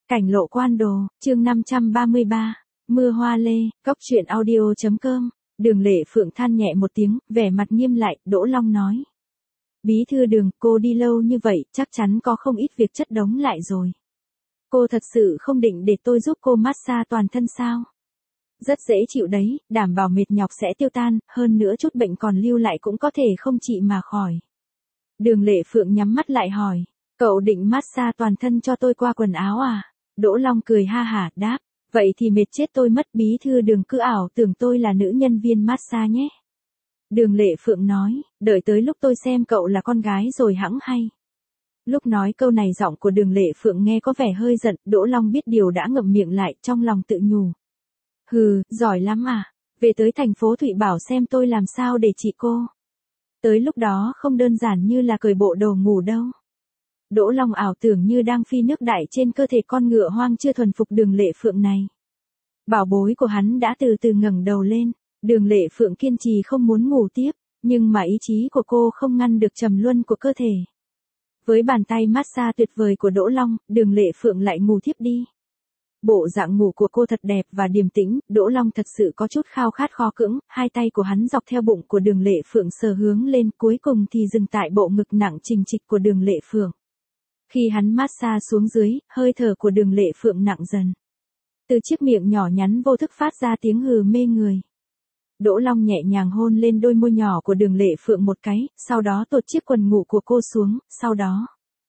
Cảnh lộ quan đồ, chương 533, mưa hoa lê, cóc truyện audio.com, Đường Lệ Phượng than nhẹ một tiếng, vẻ mặt nghiêm lại, Đỗ Long nói. Bí thư Đường, cô đi lâu như vậy, chắc chắn có không ít việc chất đống lại rồi. Cô thật sự không định để tôi giúp cô massage toàn thân sao? Rất dễ chịu đấy, đảm bảo mệt nhọc sẽ tiêu tan, hơn nữa chút bệnh còn lưu lại cũng có thể không trị mà khỏi. Đường Lệ Phượng nhắm mắt lại hỏi, cậu định massage toàn thân cho tôi qua quần áo à? Đỗ Long cười ha hả, đáp, vậy thì mệt chết tôi mất. Bí thư Đường cứ ảo tưởng tôi là nữ nhân viên massage nhé. Đường Lệ Phượng nói, đợi tới lúc tôi xem cậu là con gái rồi hẵng hay. Lúc nói câu này giọng của Đường Lệ Phượng nghe có vẻ hơi giận, Đỗ Long biết điều đã ngậm miệng lại, trong lòng tự nhủ. Hừ, giỏi lắm à, về tới thành phố Thụy Bảo xem tôi làm sao để trị cô. Tới lúc đó không đơn giản như là cởi bộ đồ ngủ đâu. Đỗ Long ảo tưởng như đang phi nước đại trên cơ thể con ngựa hoang chưa thuần phục Đường Lệ Phượng này. Bảo bối của hắn đã từ từ ngẩng đầu lên, Đường Lệ Phượng kiên trì không muốn ngủ tiếp, nhưng mà ý chí của cô không ngăn được trầm luân của cơ thể. Với bàn tay massage tuyệt vời của Đỗ Long, Đường Lệ Phượng lại ngủ thiếp đi. Bộ dạng ngủ của cô thật đẹp và điềm tĩnh, Đỗ Long thật sự có chút khao khát khó cưỡng, hai tay của hắn dọc theo bụng của Đường Lệ Phượng sờ hướng lên, cuối cùng thì dừng tại bộ ngực nặng trình trịch của Đường Lệ Phượng. Khi hắn massage xuống dưới, hơi thở của Đường Lệ Phượng nặng dần. Từ chiếc miệng nhỏ nhắn vô thức phát ra tiếng hừ mê người. Đỗ Long nhẹ nhàng hôn lên đôi môi nhỏ của Đường Lệ Phượng một cái, sau đó tuột chiếc quần ngủ của cô xuống, sau đó.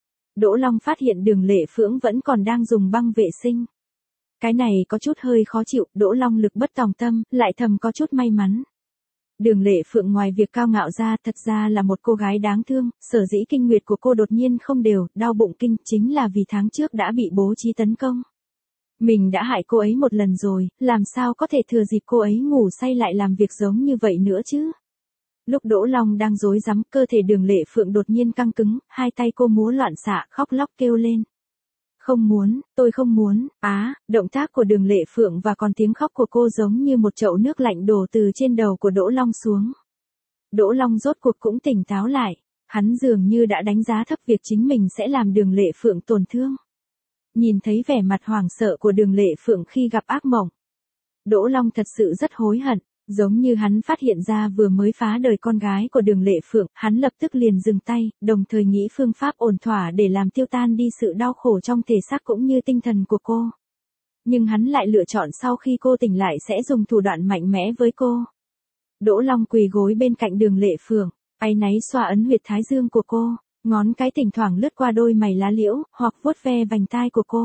Đỗ Long phát hiện Đường Lệ Phượng vẫn còn đang dùng băng vệ sinh. Cái này có chút hơi khó chịu, Đỗ Long lực bất tòng tâm, lại thầm có chút may mắn. Đường Lệ Phượng ngoài việc cao ngạo ra thật ra là một cô gái đáng thương, sở dĩ kinh nguyệt của cô đột nhiên không đều, đau bụng kinh chính là vì tháng trước đã bị bố trí tấn công. Mình đã hại cô ấy một lần rồi, làm sao có thể thừa dịp cô ấy ngủ say lại làm việc giống như vậy nữa chứ? Lúc Đỗ Long đang rối rắm, cơ thể Đường Lệ Phượng đột nhiên căng cứng, hai tay cô múa loạn xạ, khóc lóc kêu lên. Không muốn, tôi không muốn, động tác của Đường Lệ Phượng và còn tiếng khóc của cô giống như một chậu nước lạnh đổ từ trên đầu của Đỗ Long xuống. Đỗ Long rốt cuộc cũng tỉnh táo lại, hắn dường như đã đánh giá thấp việc chính mình sẽ làm Đường Lệ Phượng tổn thương. Nhìn thấy vẻ mặt hoảng sợ của Đường Lệ Phượng khi gặp ác mộng. Đỗ Long thật sự rất hối hận, giống như hắn phát hiện ra vừa mới phá đời con gái của Đường Lệ Phượng, hắn lập tức liền dừng tay, đồng thời nghĩ phương pháp ổn thỏa để làm tiêu tan đi sự đau khổ trong thể xác cũng như tinh thần của cô. Nhưng hắn lại lựa chọn sau khi cô tỉnh lại sẽ dùng thủ đoạn mạnh mẽ với cô. Đỗ Long quỳ gối bên cạnh Đường Lệ Phượng, áy náy xoa ấn huyệt thái dương của cô, ngón cái thỉnh thoảng lướt qua đôi mày lá liễu, hoặc vuốt ve vành tai của cô.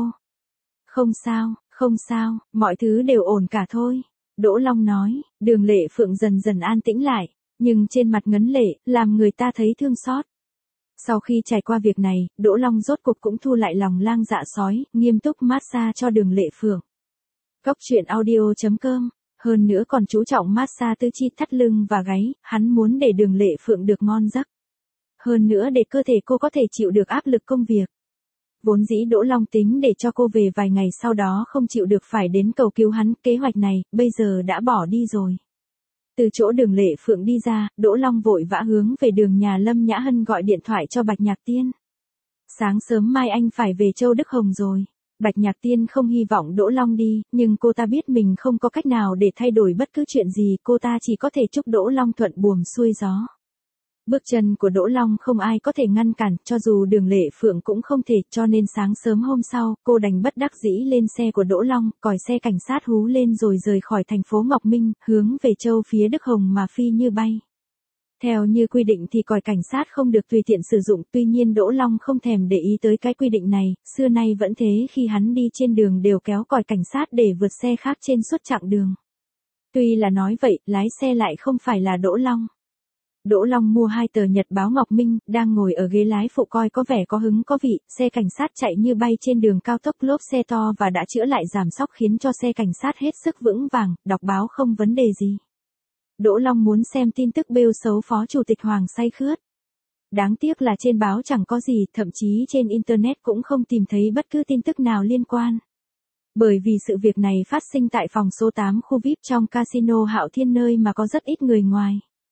Không sao, mọi thứ đều ổn cả thôi. Đỗ Long nói, Đường Lệ Phượng dần dần an tĩnh lại, nhưng trên mặt ngấn lệ, làm người ta thấy thương xót. Sau khi trải qua việc này, Đỗ Long rốt cuộc cũng thu lại lòng lang dạ sói, nghiêm túc massage cho Đường Lệ Phượng. Cóc truyện audio.com, hơn nữa còn chú trọng massage tứ chi thắt lưng và gáy, hắn muốn để Đường Lệ Phượng được ngon giấc. Hơn nữa để cơ thể cô có thể chịu được áp lực công việc. Vốn dĩ Đỗ Long tính để cho cô về vài ngày sau đó không chịu được phải đến cầu cứu hắn, kế hoạch này, bây giờ đã bỏ đi rồi. Từ chỗ Đường Lệ Phượng đi ra, Đỗ Long vội vã hướng về đường nhà Lâm Nhã Hân gọi điện thoại cho Bạch Nhạc Tiên. Sáng sớm mai anh phải về Châu Đức Hồng rồi. Bạch Nhạc Tiên không hy vọng Đỗ Long đi, nhưng cô ta biết mình không có cách nào để thay đổi bất cứ chuyện gì, cô ta chỉ có thể chúc Đỗ Long thuận buồm xuôi gió. Bước chân của Đỗ Long không ai có thể ngăn cản, cho dù Đường Lệ Phượng cũng không thể, cho nên sáng sớm hôm sau, cô đành bất đắc dĩ lên xe của Đỗ Long, còi xe cảnh sát hú lên rồi rời khỏi thành phố Ngọc Minh, hướng về châu phía Đức Hồng mà phi như bay. Theo như quy định thì còi cảnh sát không được tùy tiện sử dụng, tuy nhiên Đỗ Long không thèm để ý tới cái quy định này, xưa nay vẫn thế, khi hắn đi trên đường đều kéo còi cảnh sát để vượt xe khác trên suốt chặng đường. Tuy là nói vậy, lái xe lại không phải là Đỗ Long. Đỗ Long mua 2 tờ nhật báo Ngọc Minh, đang ngồi ở ghế lái phụ coi có vẻ có hứng có vị, xe cảnh sát chạy như bay trên đường cao tốc, lốp xe to và đã chữa lại giảm xóc khiến cho xe cảnh sát hết sức vững vàng, đọc báo không vấn đề gì. Đỗ Long muốn xem tin tức bêu xấu Phó Chủ tịch Hoàng say khướt. Đáng tiếc là trên báo chẳng có gì, thậm chí trên Internet cũng không tìm thấy bất cứ tin tức nào liên quan. Bởi vì sự việc này phát sinh tại phòng số 8 khu VIP trong casino Hạo Thiên nơi mà có rất ít người ngoài.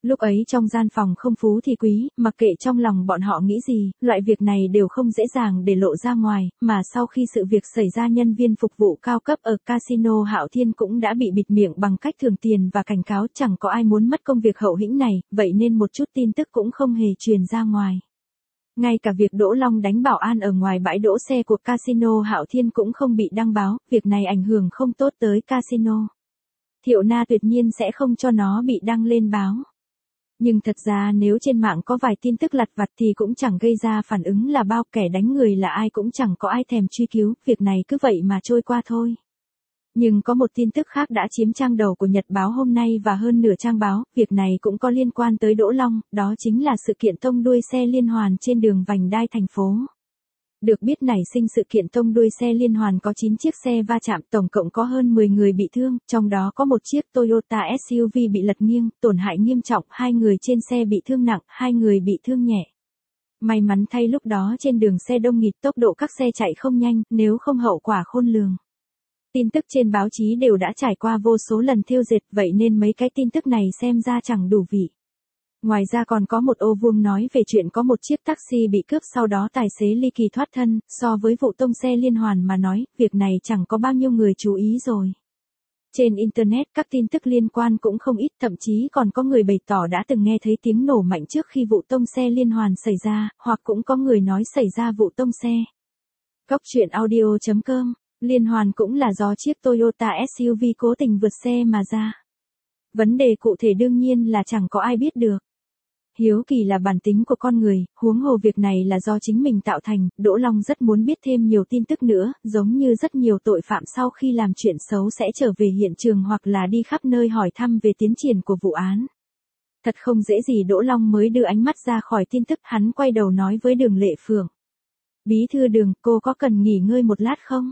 Lúc ấy trong gian phòng không phú thì quý, mặc kệ trong lòng bọn họ nghĩ gì, loại việc này đều không dễ dàng để lộ ra ngoài, mà sau khi sự việc xảy ra nhân viên phục vụ cao cấp ở casino Hạo Thiên cũng đã bị bịt miệng bằng cách thưởng tiền và cảnh cáo chẳng có ai muốn mất công việc hậu hĩnh này, vậy nên một chút tin tức cũng không hề truyền ra ngoài. Ngay cả việc Đỗ Long đánh bảo an ở ngoài bãi đỗ xe của casino Hạo Thiên cũng không bị đăng báo, việc này ảnh hưởng không tốt tới casino. Thiệu Na tuyệt nhiên sẽ không cho nó bị đăng lên báo. Nhưng thật ra nếu trên mạng có vài tin tức lặt vặt thì cũng chẳng gây ra phản ứng là bao, kẻ đánh người là ai cũng chẳng có ai thèm truy cứu, việc này cứ vậy mà trôi qua thôi. Nhưng có một tin tức khác đã chiếm trang đầu của Nhật báo hôm nay và hơn nửa trang báo, việc này cũng có liên quan tới Đỗ Long, đó chính là sự kiện tông đuôi xe liên hoàn trên đường vành đai thành phố. Được biết nảy sinh sự kiện tông đuôi xe liên hoàn có 9 chiếc xe va chạm, tổng cộng có hơn 10 người bị thương, trong đó có một chiếc Toyota SUV bị lật nghiêng, tổn hại nghiêm trọng, 2 người trên xe bị thương nặng, 2 người bị thương nhẹ. May mắn thay lúc đó trên đường xe đông nghịt, tốc độ các xe chạy không nhanh, nếu không hậu quả khôn lường. Tin tức trên báo chí đều đã trải qua vô số lần thêu dệt, vậy nên mấy cái tin tức này xem ra chẳng đủ vị. Ngoài ra còn có một ô vuông nói về chuyện có một chiếc taxi bị cướp sau đó tài xế ly kỳ thoát thân, so với vụ tông xe liên hoàn mà nói, việc này chẳng có bao nhiêu người chú ý rồi. Trên Internet các tin tức liên quan cũng không ít, thậm chí còn có người bày tỏ đã từng nghe thấy tiếng nổ mạnh trước khi vụ tông xe liên hoàn xảy ra, hoặc cũng có người nói xảy ra vụ tông xe. Cóc truyện audio.com, liên hoàn cũng là do chiếc Toyota SUV cố tình vượt xe mà ra. Vấn đề cụ thể đương nhiên là chẳng có ai biết được. Hiếu kỳ là bản tính của con người, huống hồ việc này là do chính mình tạo thành, Đỗ Long rất muốn biết thêm nhiều tin tức nữa, giống như rất nhiều tội phạm sau khi làm chuyện xấu sẽ trở về hiện trường hoặc là đi khắp nơi hỏi thăm về tiến triển của vụ án. Thật không dễ gì Đỗ Long mới đưa ánh mắt ra khỏi tin tức, hắn quay đầu nói với Đường Lệ Phượng. Bí thư Đường, cô có cần nghỉ ngơi một lát không?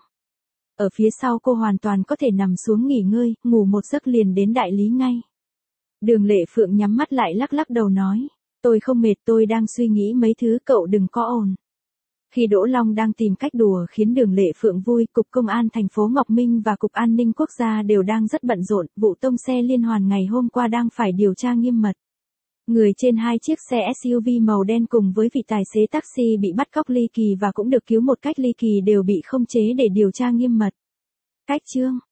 Ở phía sau cô hoàn toàn có thể nằm xuống nghỉ ngơi, ngủ một giấc liền đến đại lý ngay. Đường Lệ Phượng nhắm mắt lại lắc lắc đầu nói, tôi không mệt, tôi đang suy nghĩ mấy thứ, cậu đừng có ồn. Khi Đỗ Long đang tìm cách đùa khiến Đường Lệ Phượng vui, Cục Công an thành phố Ngọc Minh và Cục An ninh Quốc gia đều đang rất bận rộn, vụ tông xe liên hoàn ngày hôm qua đang phải điều tra nghiêm mật. Người trên 2 chiếc xe SUV màu đen cùng với vị tài xế taxi bị bắt cóc ly kỳ và cũng được cứu một cách ly kỳ đều bị khống chế để điều tra nghiêm mật. Cách chương